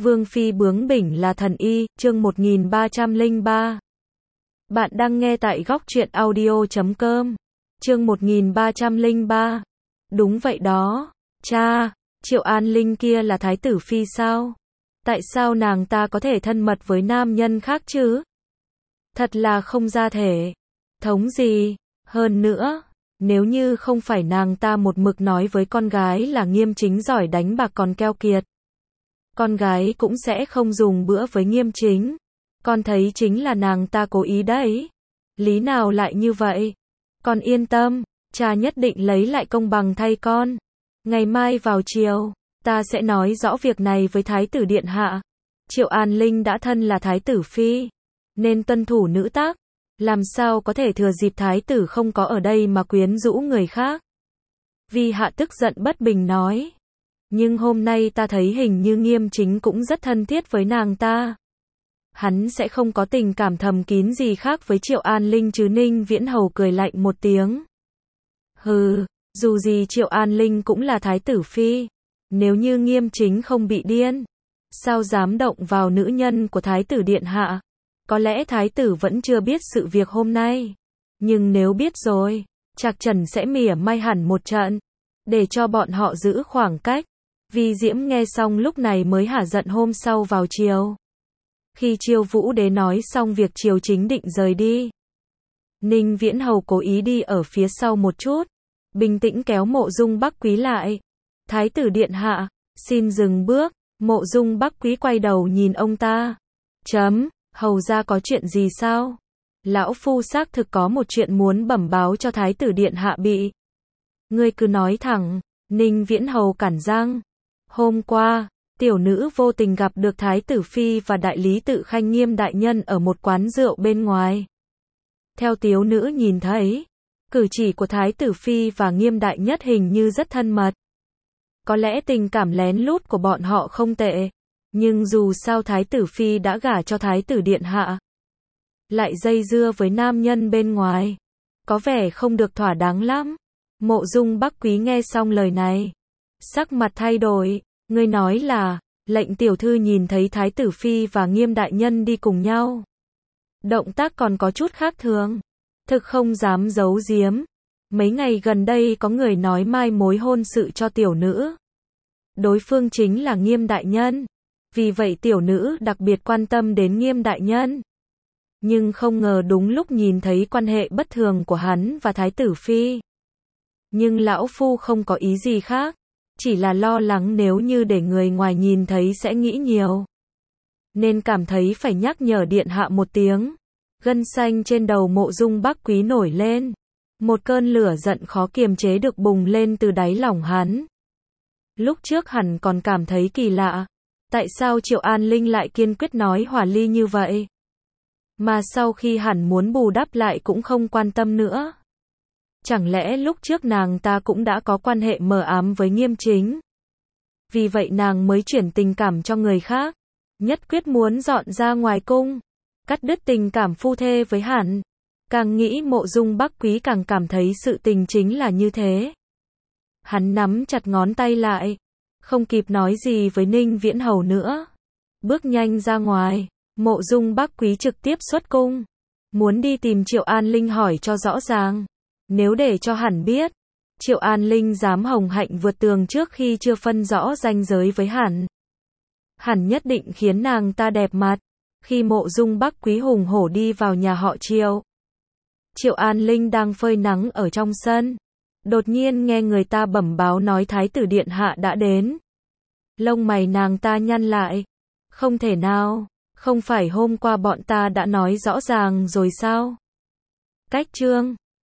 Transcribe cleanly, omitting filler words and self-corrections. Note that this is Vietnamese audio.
Vương phi bướng bỉnh là thần y, chương 1303. Bạn đang nghe tại góc truyện audio.com. Chương 1303. Đúng vậy đó. Cha, Triệu An Linh kia là thái tử phi sao? Tại sao nàng ta có thể thân mật với nam nhân khác chứ? Thật là không ra thể thống gì. Hơn nữa, nếu như không phải nàng ta một mực nói với con gái là Nghiêm Chính giỏi đánh bạc còn keo kiệt, con gái cũng sẽ không dùng bữa với Nghiêm Chính. Con thấy chính là nàng ta cố ý đấy. Lý nào lại như vậy? Con yên tâm, cha nhất định lấy lại công bằng thay con. Ngày mai vào chiều, ta sẽ nói rõ việc này với Thái tử Điện Hạ. Triệu An Linh đã thân là Thái tử Phi, nên tuân thủ nữ tắc. Làm sao có thể thừa dịp Thái tử không có ở đây mà quyến rũ người khác? Vi Hạ tức giận bất bình nói. Nhưng hôm nay ta thấy hình như Nghiêm Chính cũng rất thân thiết với nàng ta. Hắn sẽ không có tình cảm thầm kín gì khác với Triệu An Linh chứ? Ninh Viễn Hầu cười lạnh một tiếng. Hừ, dù gì Triệu An Linh cũng là Thái tử Phi. Nếu như Nghiêm Chính không bị điên, sao dám động vào nữ nhân của Thái tử Điện Hạ? Có lẽ Thái tử vẫn chưa biết sự việc hôm nay. Nhưng nếu biết rồi, Trạc Trần sẽ mỉa mai hẳn một trận, để cho bọn họ giữ khoảng cách. Vi Diễm nghe xong lúc này mới hả giận. Hôm sau vào chiều, khi Chiêu Vũ Đế nói xong việc triều chính định rời đi, Ninh Viễn Hầu cố ý đi ở phía sau một chút, bình tĩnh kéo Mộ Dung Bắc Quý lại. Thái tử Điện Hạ, xin dừng bước. Mộ Dung Bắc Quý quay đầu nhìn ông ta. Hầu ra có chuyện gì sao? Lão phu xác thực có một chuyện muốn bẩm báo cho Thái tử Điện Hạ bị. Ngươi cứ nói thẳng. Ninh Viễn Hầu cản răng. Hôm qua, tiểu nữ vô tình gặp được Thái tử Phi và đại lý tự Khanh Nghiêm đại nhân ở một quán rượu bên ngoài. Theo tiểu nữ nhìn thấy, cử chỉ của Thái tử Phi và Nghiêm đại nhất hình như rất thân mật. Có lẽ tình cảm lén lút của bọn họ không tệ, nhưng dù sao Thái tử Phi đã gả cho Thái tử Điện Hạ, lại dây dưa với nam nhân bên ngoài, có vẻ không được thỏa đáng lắm. Mộ Dung Bắc Quý nghe xong lời này, sắc mặt thay đổi. Ngươi nói là, lệnh tiểu thư nhìn thấy Thái tử Phi và Nghiêm đại nhân đi cùng nhau. Động tác còn có chút khác thường. Thực không dám giấu giếm. Mấy ngày gần đây có người nói mai mối hôn sự cho tiểu nữ. Đối phương chính là Nghiêm đại nhân. Vì vậy tiểu nữ đặc biệt quan tâm đến Nghiêm đại nhân. Nhưng không ngờ đúng lúc nhìn thấy quan hệ bất thường của hắn và Thái tử Phi. Nhưng lão phu không có ý gì khác. Chỉ là lo lắng nếu như để người ngoài nhìn thấy sẽ nghĩ nhiều, nên cảm thấy phải nhắc nhở Điện Hạ một tiếng. Gân xanh trên đầu Mộ Dung Bắc Quý nổi lên. Một cơn lửa giận khó kiềm chế được bùng lên từ đáy lòng hắn. Lúc trước hẳn còn cảm thấy kỳ lạ. Tại sao Triệu An Linh lại kiên quyết nói hòa ly như vậy? Mà sau khi hẳn muốn bù đắp lại cũng không quan tâm nữa. Chẳng lẽ lúc trước nàng ta cũng đã có quan hệ mờ ám với Nghiêm Chính? Vì vậy nàng mới chuyển tình cảm cho người khác, nhất quyết muốn dọn ra ngoài cung, cắt đứt tình cảm phu thê với hẳn. Càng nghĩ Mộ Dung Bắc Quý càng cảm thấy sự tình chính là như thế. Hắn nắm chặt ngón tay lại, không kịp nói gì với Ninh Viễn Hầu nữa, bước nhanh ra ngoài. Mộ Dung Bắc Quý trực tiếp xuất cung, muốn đi tìm Triệu An Linh hỏi cho rõ ràng. Nếu để cho hẳn biết, Triệu An Linh dám hồng hạnh vượt tường trước khi chưa phân rõ ranh giới với hẳn, hẳn nhất định khiến nàng ta đẹp mặt. Khi Mộ Dung Bắc Quý hùng hổ đi vào nhà họ Triệu, Triệu An Linh đang phơi nắng ở trong sân, đột nhiên nghe người ta bẩm báo nói Thái tử Điện Hạ đã đến. Lông mày nàng ta nhăn lại. Không thể nào, không phải hôm qua bọn ta đã nói rõ ràng rồi sao? Cách chương